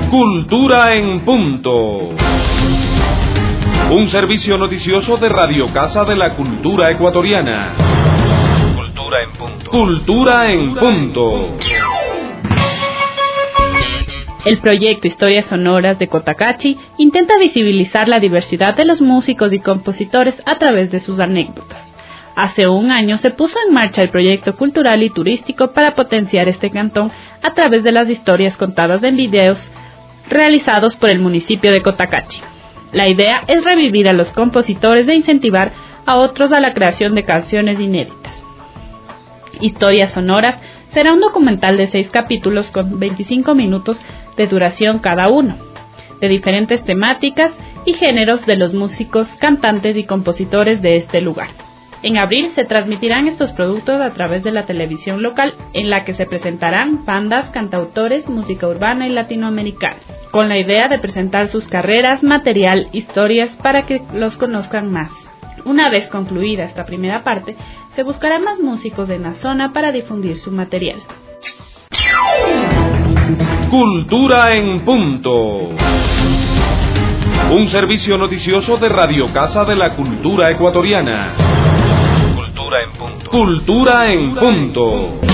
Cultura en Punto. Un servicio noticioso de Radio Casa de la Cultura Ecuatoriana. Cultura en Punto. Cultura en Punto. El proyecto Historias Sonoras de Cotacachi intenta visibilizar la diversidad de los músicos y compositores a través de sus anécdotas. Hace un año se puso en marcha el proyecto cultural y turístico para potenciar este cantón a través de las historias contadas en videos realizados por el municipio de Cotacachi. La idea es revivir a los compositores e incentivar a otros a la creación de canciones inéditas. Historias Sonoras será un documental de 6 capítulos con 25 minutos de duración cada uno, de diferentes temáticas y géneros de los músicos, cantantes y compositores de este lugar. En abril se transmitirán estos productos a través de la televisión local, en la que se presentarán bandas, cantautores, música urbana y latinoamericana, con la idea de presentar sus carreras, material, historias para que los conozcan más. Una vez concluida esta primera parte, se buscará más músicos en la zona para difundir su material. Cultura en Punto. Un servicio noticioso de Radio Casa de la Cultura Ecuatoriana. Cultura en Punto. Cultura en Punto.